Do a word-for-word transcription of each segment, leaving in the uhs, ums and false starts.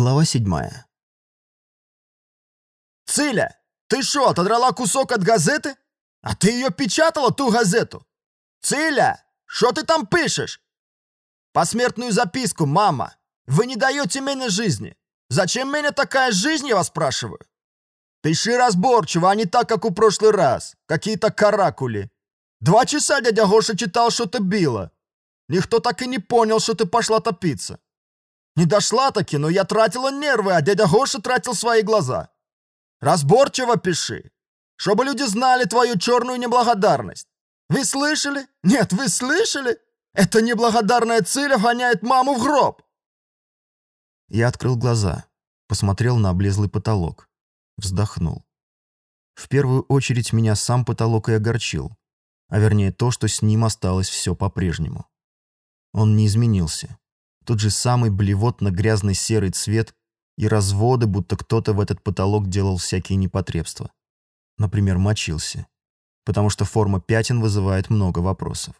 Глава седьмая. «Циля, ты шо, отодрала кусок от газеты? А ты ее печатала, ту газету? Циля, шо ты там пишешь? Посмертную записку, мама. Вы не даете мне жизни. Зачем мне такая жизнь, я вас спрашиваю? Пиши разборчиво, а не так, как у прошлый раз. Какие-то каракули. Два часа дядя Гоша читал, что ты била. Никто так и не понял, что ты пошла топиться. Не дошла таки, но я тратила нервы, а дядя Гоша тратил свои глаза. Разборчиво пиши, чтобы люди знали твою черную неблагодарность. Вы слышали? Нет, вы слышали? Эта неблагодарная Циля гоняет маму в гроб!» Я открыл глаза, посмотрел на облезлый потолок, вздохнул. В первую очередь меня сам потолок и огорчил, а вернее то, что с ним осталось все по-прежнему. Он не изменился. Тот же самый блевотно-грязный серый цвет и разводы, будто кто-то в этот потолок делал всякие непотребства. Например, мочился. Потому что форма пятен вызывает много вопросов.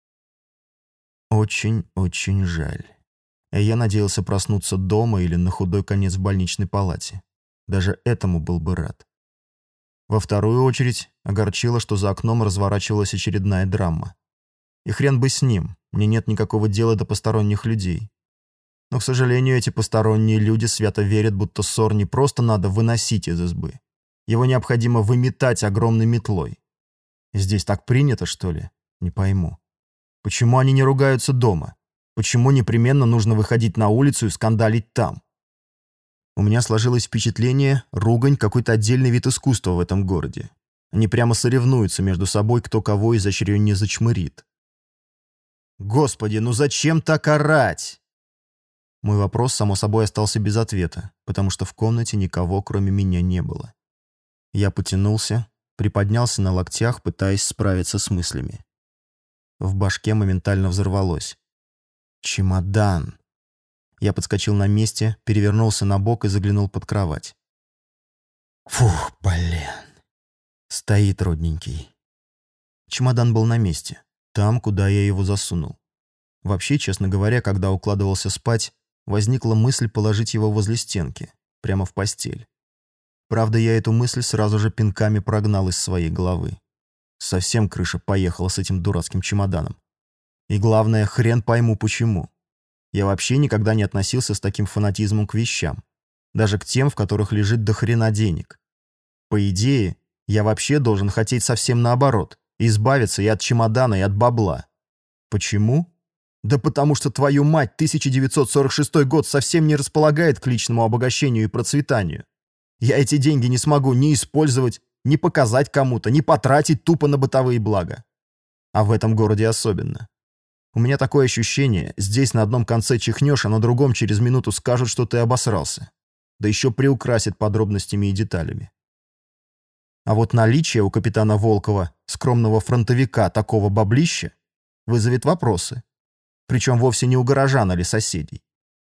Очень-очень жаль. Я надеялся проснуться дома или на худой конец в больничной палате. Даже этому был бы рад. Во вторую очередь огорчило, что за окном разворачивалась очередная драма. И хрен бы с ним, мне нет никакого дела до посторонних людей. Но, к сожалению, эти посторонние люди свято верят, будто ссор не просто надо выносить из избы. Его необходимо выметать огромной метлой. Здесь так принято, что ли? Не пойму. Почему они не ругаются дома? Почему непременно нужно выходить на улицу и скандалить там? У меня сложилось впечатление, ругань — какой-то отдельный вид искусства в этом городе. Они прямо соревнуются между собой, кто кого изощреннее зачмырит. Господи, ну зачем так орать? Мой вопрос, само собой, остался без ответа, потому что в комнате никого, кроме меня, не было. Я потянулся, приподнялся на локтях, пытаясь справиться с мыслями. В башке моментально взорвалось. Чемодан. Я подскочил на месте, перевернулся на бок и заглянул под кровать. Фух, блин. Стоит родненький. Чемодан был на месте, там, куда я его засунул. Вообще, честно говоря, когда укладывался спать, возникла мысль положить его возле стенки, прямо в постель. Правда, я эту мысль сразу же пинками прогнал из своей головы. Совсем крыша поехала с этим дурацким чемоданом. И главное, хрен пойму почему. Я вообще никогда не относился с таким фанатизмом к вещам. Даже к тем, в которых лежит до хрена денег. По идее, я вообще должен хотеть совсем наоборот. Избавиться и от чемодана, и от бабла. Почему? Да потому что, твою мать, тысяча девятьсот сорок шестой год совсем не располагает к личному обогащению и процветанию. Я эти деньги не смогу ни использовать, ни показать кому-то, ни потратить тупо на бытовые блага. А в этом городе особенно. У меня такое ощущение, здесь на одном конце чихнешь, а на другом через минуту скажут, что ты обосрался. Да еще приукрасят подробностями и деталями. А вот наличие у капитана Волкова, скромного фронтовика, такого баблища, вызовет вопросы. Причем вовсе не у горожан или соседей.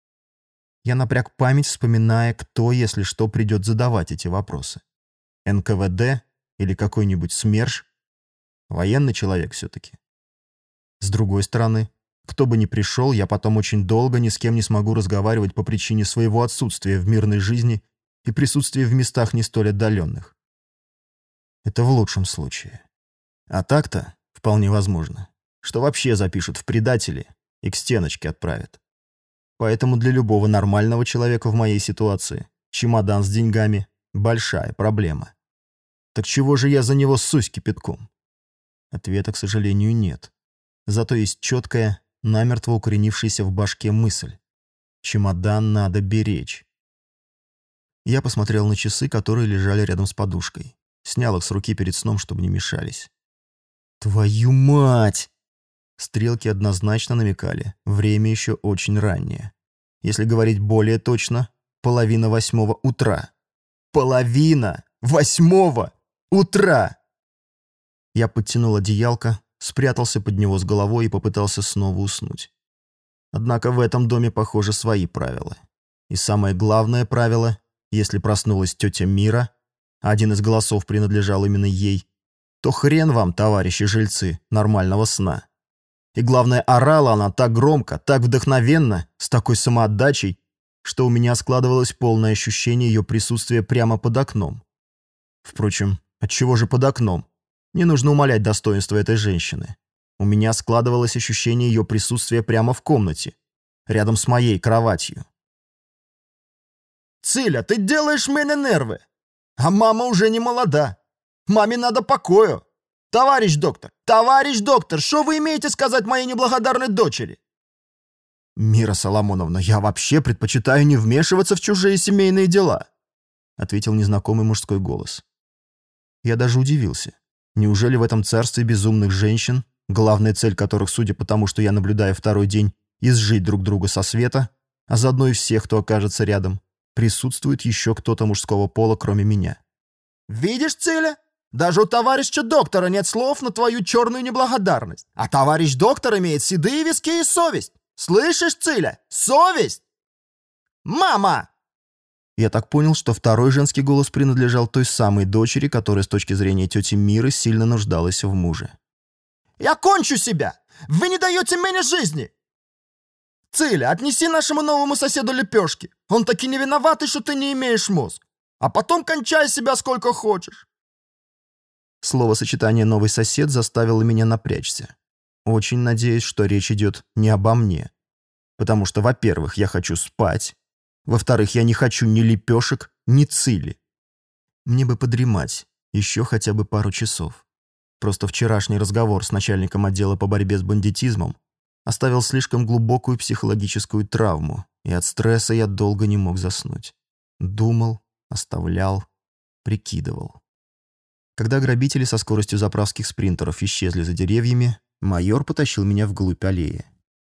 Я напряг память, вспоминая, кто, если что, придет задавать эти вопросы. эн ка вэ дэ или какой-нибудь СМЕРШ? Военный человек все-таки. С другой стороны, кто бы ни пришел, я потом очень долго ни с кем не смогу разговаривать по причине своего отсутствия в мирной жизни и присутствия в местах не столь отдаленных. Это в лучшем случае. А так-то вполне возможно, что вообще запишут в предатели и к стеночке отправят. Поэтому для любого нормального человека в моей ситуации чемодан с деньгами – большая проблема. Так чего же я за него ссусь кипятком? Ответа, к сожалению, нет. Зато есть четкая, намертво укоренившаяся в башке мысль. Чемодан надо беречь. Я посмотрел на часы, которые лежали рядом с подушкой. Снял их с руки перед сном, чтобы не мешались. Твою мать! Стрелки однозначно намекали. Время еще очень раннее. Если говорить более точно, половина восьмого утра. Половина восьмого утра! Я подтянул одеялко, спрятался под него с головой и попытался снова уснуть. Однако в этом доме, похоже, свои правила. И самое главное правило, если проснулась тетя Мира, а один из голосов принадлежал именно ей, то хрен вам, товарищи жильцы, нормального сна. И главное, орала она так громко, так вдохновенно, с такой самоотдачей, что у меня складывалось полное ощущение ее присутствия прямо под окном. Впрочем, отчего же под окном? Не нужно умалять достоинство этой женщины. У меня складывалось ощущение ее присутствия прямо в комнате, рядом с моей кроватью. «Циля, ты делаешь мне нервы! А мама уже не молода. Маме надо покою. Товарищ доктор, товарищ доктор, что вы имеете сказать моей неблагодарной дочери?» «Мира Соломоновна, я вообще предпочитаю не вмешиваться в чужие семейные дела», ответил незнакомый мужской голос. Я даже удивился. Неужели в этом царстве безумных женщин, главная цель которых, судя по тому, что я наблюдаю второй день, изжить друг друга со света, а заодно и всех, кто окажется рядом, присутствует еще кто-то мужского пола, кроме меня? «Видишь, Циля? Даже у товарища доктора нет слов на твою черную неблагодарность. А товарищ доктор имеет седые виски и совесть. Слышишь, Циля? Совесть! Мама!» Я так понял, что второй женский голос принадлежал той самой дочери, которая с точки зрения тети Миры сильно нуждалась в муже. «Я кончу себя! Вы не даете мне жизни! Циля, отнеси нашему новому соседу лепешки. Он таки не виноватый, что ты не имеешь мозг. А потом кончай себя сколько хочешь». Словосочетание «новый сосед» заставило меня напрячься. Очень надеюсь, что речь идет не обо мне. Потому что, во-первых, я хочу спать. Во-вторых, я не хочу ни лепешек, ни цили. Мне бы подремать еще хотя бы пару часов. Просто вчерашний разговор с начальником отдела по борьбе с бандитизмом оставил слишком глубокую психологическую травму, и от стресса я долго не мог заснуть. Думал, оставлял, прикидывал. Когда грабители со скоростью заправских спринтеров исчезли за деревьями, майор потащил меня вглубь аллеи.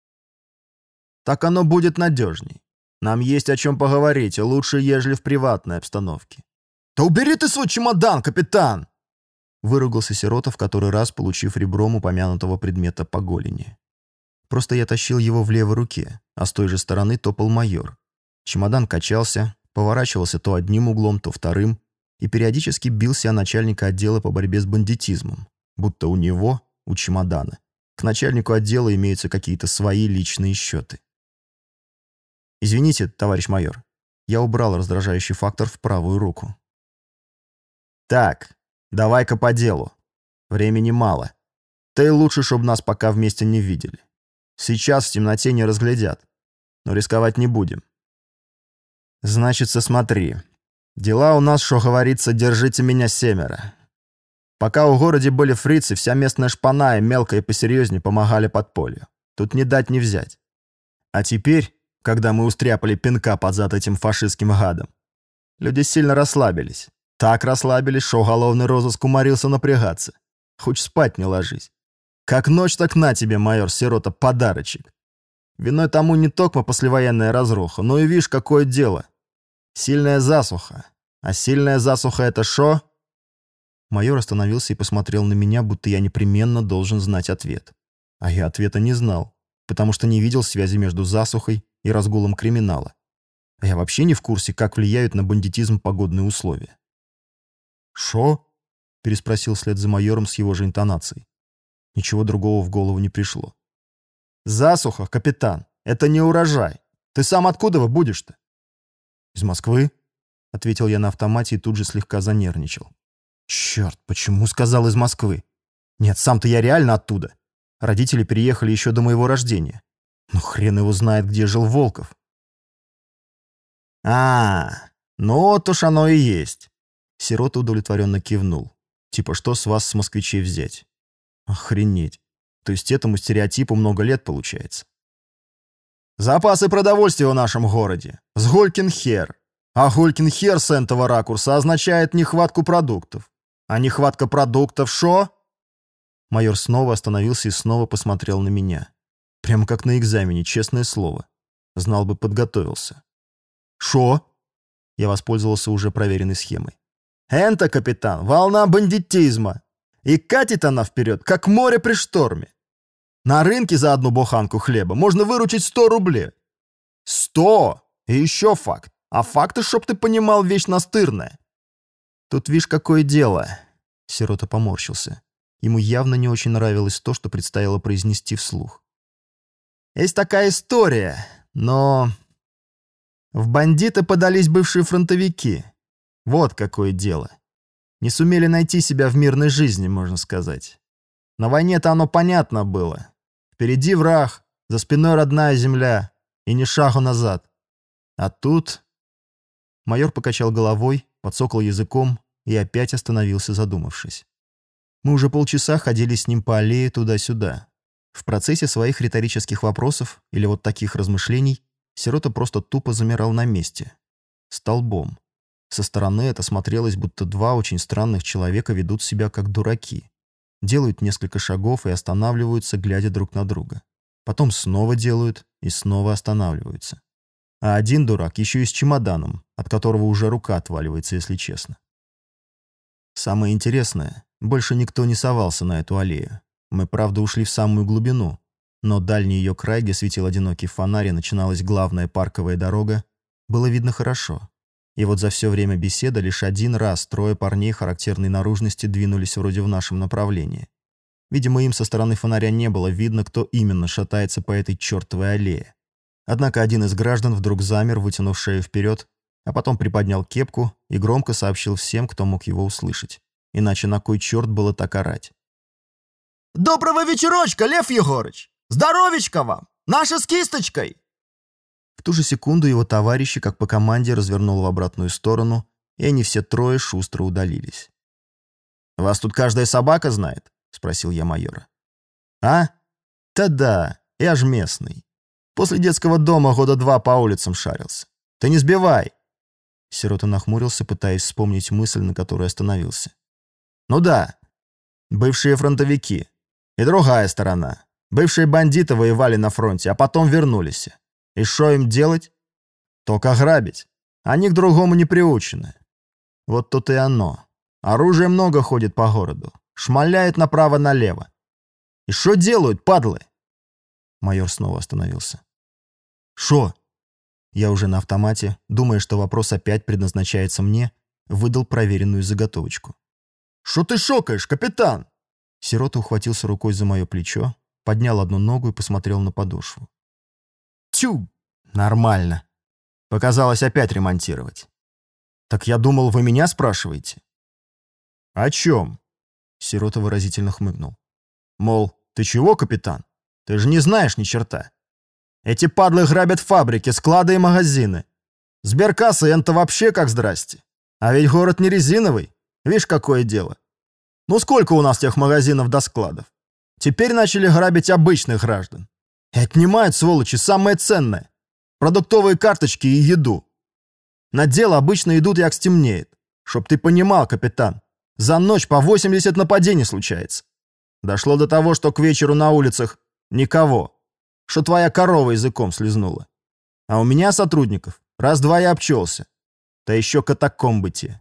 «Так оно будет надежней. Нам есть о чем поговорить, и лучше, ежели в приватной обстановке». «Да убери ты свой чемодан, капитан!» Выругался Сирота, в который раз получив ребром упомянутого предмета по голени. Просто я тащил его в левой руке, а с той же стороны топал майор. Чемодан качался, поворачивался то одним углом, то вторым, и периодически бился о начальника отдела по борьбе с бандитизмом, будто у него, у чемодана, к начальнику отдела имеются какие-то свои личные счеты. «Извините, товарищ майор, я убрал раздражающий фактор в правую руку». «Так, давай-ка по делу. Времени мало. Ты лучше, чтобы нас пока вместе не видели. Сейчас в темноте не разглядят, но рисковать не будем. Значится, смотри. Дела у нас, что говорится, держите меня семеро. Пока у городе были фрицы, вся местная шпана и мелкая и посерьезнее помогали подполью. Тут не дать не взять. А теперь, когда мы устряпали пинка под зад этим фашистским гадом, люди сильно расслабились. Так расслабились, что уголовный розыск уморился напрягаться. Хоть спать не ложись. Как ночь, так на тебе, майор Сирота, подарочек. Виной тому не только послевоенная разруха, но и видишь, какое дело. Сильная засуха. А сильная засуха — это шо? Майор остановился и посмотрел на меня, будто я непременно должен знать ответ. А я ответа не знал, потому что не видел связи между засухой и разгулом криминала. А я вообще не в курсе, как влияют на бандитизм погодные условия. «Шо?» — переспросил вслед за майором с его же интонацией. Ничего другого в голову не пришло. «Засуха, капитан, это не урожай. Ты сам откуда вы будешь-то?» «Из Москвы», — ответил я на автомате и тут же слегка занервничал. «Черт, почему сказал из Москвы? Нет, сам-то я реально оттуда. Родители переехали еще до моего рождения. Ну хрен его знает, где жил Волков». «А, ну вот уж оно и есть». Сирота удовлетворенно кивнул. Типа, что с вас, с москвичей, взять? Охренеть. То есть этому стереотипу много лет получается. «Запасы продовольствия в нашем городе. Сгулькин хер. А гулькин хер с этого ракурса означает нехватку продуктов. А нехватка продуктов шо?» Майор снова остановился и снова посмотрел на меня. Прямо как на экзамене, честное слово. Знал бы, подготовился. «Шо?» Я воспользовался уже проверенной схемой. «Энто, капитан, волна бандитизма. И катит она вперед, как море при шторме. На рынке за одну буханку хлеба можно выручить сто рублей. Сто! И еще факт. А факты, чтоб ты понимал, вещь настырная». «Тут видишь, какое дело». Сирота поморщился. Ему явно не очень нравилось то, что предстояло произнести вслух. «Есть такая история, но... В бандиты подались бывшие фронтовики. Вот какое дело. Не сумели найти себя в мирной жизни, можно сказать. На войне-то оно понятно было. Впереди враг, за спиной родная земля, и ни шагу назад. А тут... Майор покачал головой, подсокал языком и опять остановился, задумавшись. Мы уже полчаса ходили с ним по аллее туда-сюда. В процессе своих риторических вопросов или вот таких размышлений Сирота просто тупо замирал на месте. Столбом. Со стороны это смотрелось, будто два очень странных человека ведут себя как дураки. Делают несколько шагов и останавливаются, глядя друг на друга. Потом снова делают и снова останавливаются. А один дурак еще и с чемоданом, от которого уже рука отваливается, если честно. Самое интересное, больше никто не совался на эту аллею. Мы, правда, ушли в самую глубину, но дальний ее край, где светил одинокий фонарь и начиналась главная парковая дорога, было видно хорошо. И вот за все время беседы лишь один раз трое парней характерной наружности двинулись вроде в нашем направлении. Видимо, им со стороны фонаря не было видно, кто именно шатается по этой чертовой аллее. Однако один из граждан вдруг замер, вытянув шею вперед, а потом приподнял кепку и громко сообщил всем, кто мог его услышать. Иначе на кой черт было так орать? «Доброго вечерочка, Лев Егорыч! Здоровечка вам! Наша с кисточкой!» В ту же секунду его товарищи, как по команде, развернул в обратную сторону, и они все трое шустро удалились. «Вас тут каждая собака знает?» — спросил я майора. «А? Да-да, я ж местный. После детского дома года два по улицам шарился. Ты не сбивай!» Сирота нахмурился, пытаясь вспомнить мысль, на которой остановился. «Ну да, бывшие фронтовики. И другая сторона. Бывшие бандиты воевали на фронте, а потом вернулись. И что им делать? Только грабить. Они к другому не приучены. Вот тут и оно. Оружия много ходит по городу. Шмаляет направо-налево. И что делают, падлы?» Майор снова остановился. «Шо?» Я уже на автомате, думая, что вопрос опять предназначается мне, выдал проверенную заготовочку. «Шо ты шокаешь, капитан?» Сирота ухватился рукой за мое плечо, поднял одну ногу и посмотрел на подошву. «Тю! Нормально. Показалось опять ремонтировать. Так я думал, вы меня спрашиваете?» «О чем?» Сирота выразительно хмыкнул. «Мол, ты чего, капитан? Ты же не знаешь ни черта. Эти падлы грабят фабрики, склады и магазины. Сберкасса это вообще как здрасте. А ведь город не резиновый. Видишь, какое дело. Ну сколько у нас тех магазинов до складов? Теперь начали грабить обычных граждан. И отнимают, сволочи, самое ценное. Продуктовые карточки и еду. На дело обычно идут, як стемнеет. Чтоб ты понимал, капитан, за ночь по восемьдесят нападений случается. Дошло до того, что к вечеру на улицах никого. Что твоя корова языком слезнула. А у меня сотрудников раз-два я обчелся. Да еще катакомбы те».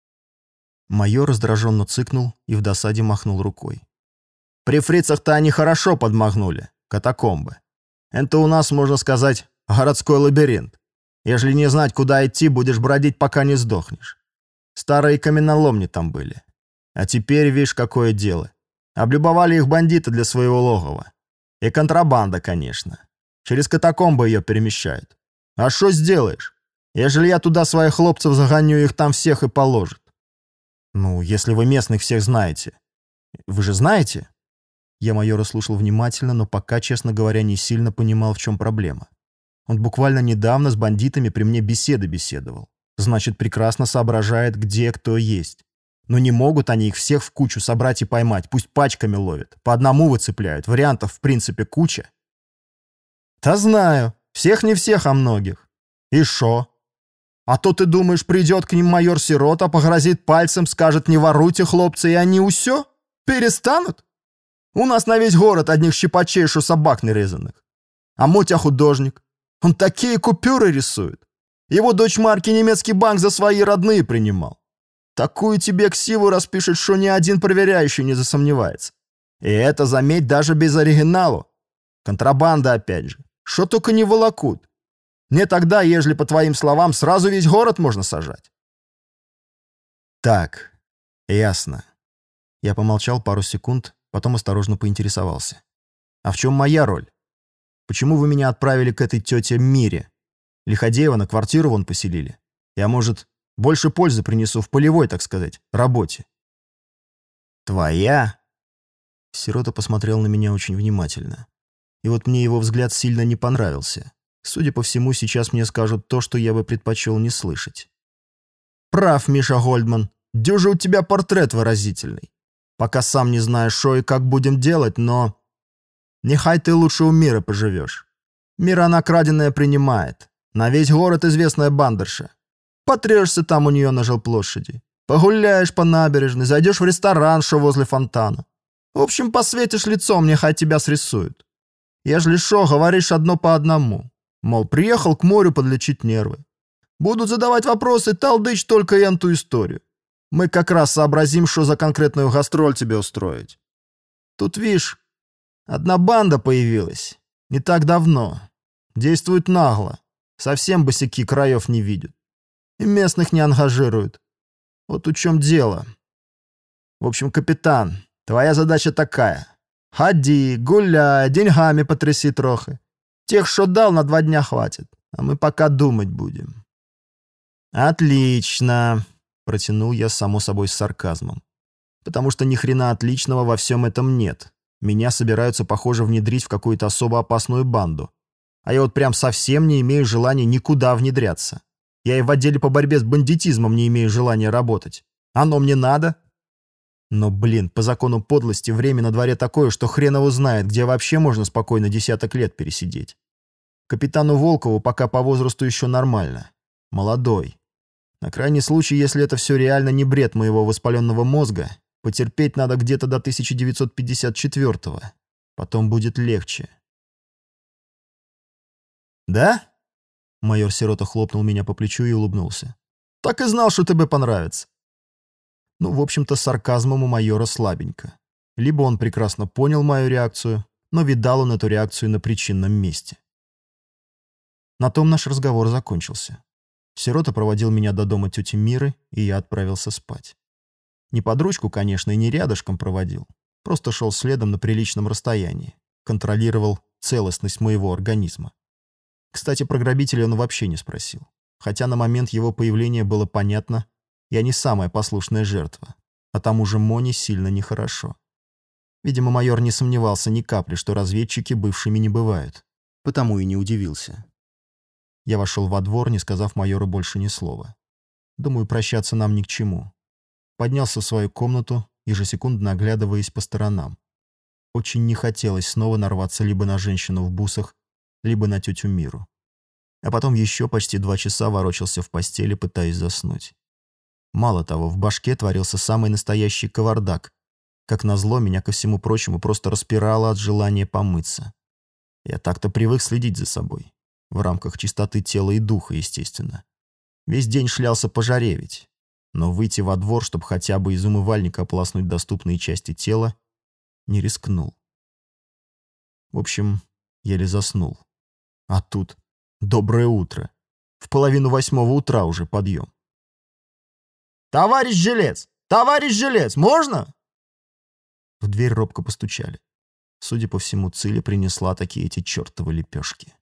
Майор раздраженно цыкнул и в досаде махнул рукой. «При фрицах-то они хорошо подмахнули, катакомбы. Это у нас, можно сказать, городской лабиринт. Ежели не знать, куда идти, будешь бродить, пока не сдохнешь. Старые каменоломни там были. А теперь, видишь, какое дело. Облюбовали их бандиты для своего логова. И контрабанда, конечно. Через катакомбы ее перемещают. А что сделаешь? Ежели я туда своих хлопцев загоню, их там всех и положат. Ну, если вы местных всех знаете. Вы же знаете?» Я майора слушал внимательно, но пока, честно говоря, не сильно понимал, в чем проблема. Он буквально недавно с бандитами при мне беседы беседовал. Значит, прекрасно соображает, где кто есть. Но не могут они их всех в кучу собрать и поймать, пусть пачками ловят, по одному выцепляют, вариантов в принципе куча. «Да знаю, всех не всех, а многих. И шо? А то ты думаешь, придет к ним майор Сирота, погрозит пальцем, скажет: не воруйте, хлопцы, и они усё? Перестанут? У нас на весь город одних щипачей, шо собак нерезанных. А Мотя художник. Он такие купюры рисует. Его дочь марки немецкий банк за свои родные принимал. Такую тебе ксиву распишет, что ни один проверяющий не засомневается. И это, заметь, даже без оригиналу. Контрабанда опять же. Что только не волокут. Не тогда, ежели, по твоим словам, сразу весь город можно сажать. Так, ясно. Я помолчал пару секунд, потом осторожно поинтересовался. А в чем моя роль? Почему вы меня отправили к этой тете Мире? Лиходеева на квартиру вон поселили. Я, может, больше пользы принесу в полевой, так сказать, работе». «Твоя?» Сирота посмотрел на меня очень внимательно. И вот мне его взгляд сильно не понравился. Судя по всему, сейчас мне скажут то, что я бы предпочел не слышать. «Прав, Миша Гольдман. Дюжа у тебя портрет выразительный. Пока сам не знаешь, что и как будем делать, но... Нехай ты лучше у Мира поживешь. Мира она краденое принимает. На весь город известная бандерша. Потрешься там у нее на жилплощади. Погуляешь по набережной, зайдешь в ресторан, что возле фонтана. В общем, посветишь лицом, нехай тебя срисуют. Ежели шо, говоришь одно по одному. Мол, приехал к морю подлечить нервы. Будут задавать вопросы, толдычь только эту историю. Мы как раз сообразим, что за конкретную гастроль тебе устроить. Тут, видишь, одна банда появилась. Не так давно. Действует нагло. Совсем босяки краев не видят. И местных не ангажируют. Вот в чем дело. В общем, капитан, твоя задача такая. Ходи, гуляй, деньгами потряси трохи. Тех, что дал, на два дня хватит. А мы пока думать будем. «Отлично», — протянул я, само собой, с сарказмом. «Потому что ни хрена отличного во всем этом нет. Меня собираются, похоже, внедрить в какую-то особо опасную банду. А я вот прям совсем не имею желания никуда внедряться. Я и в отделе по борьбе с бандитизмом не имею желания работать. Оно мне надо?» Но, блин, по закону подлости время на дворе такое, что хрен его знает, где вообще можно спокойно десяток лет пересидеть. Капитану Волкову пока по возрасту еще нормально. Молодой. На крайний случай, если это все реально не бред моего воспаленного мозга, потерпеть надо где-то до тысяча девятьсот пятьдесят четвёртого. Потом будет легче. «Да?» Майор Сирота хлопнул меня по плечу и улыбнулся. «Так и знал, что тебе понравится». Ну, в общем-то, с сарказмом у майора слабенько. Либо он прекрасно понял мою реакцию, но видал он эту реакцию на причинном месте. На том наш разговор закончился. Сирота проводил меня до дома тети Миры, и я отправился спать. Не под ручку, конечно, и не рядышком проводил. Просто шел следом на приличном расстоянии. Контролировал целостность моего организма. Кстати, про грабителя он вообще не спросил. Хотя на момент его появления было понятно, я не самая послушная жертва. А тому же Моне сильно нехорошо. Видимо, майор не сомневался ни капли, что разведчики бывшими не бывают. Потому и не удивился. Я вошел во двор, не сказав майору больше ни слова. Думаю, прощаться нам ни к чему. Поднялся в свою комнату, ежесекундно оглядываясь по сторонам. Очень не хотелось снова нарваться либо на женщину в бусах, либо на тетю Миру. А потом еще почти два часа ворочался в постели, пытаясь заснуть. Мало того, в башке творился самый настоящий кавардак. Как назло, меня, ко всему прочему, просто распирало от желания помыться. Я так-то привык следить за собой. В рамках чистоты тела и духа, естественно. Весь день шлялся пожаревить. Но выйти во двор, чтобы хотя бы из умывальника ополоснуть доступные части тела, не рискнул. В общем, еле заснул. А тут доброе утро. В половину восьмого утра уже подъем. «Товарищ Жилец! Товарищ Жилец! Можно?» В дверь робко постучали. Судя по всему, Циля принесла такие эти чертовы лепешки.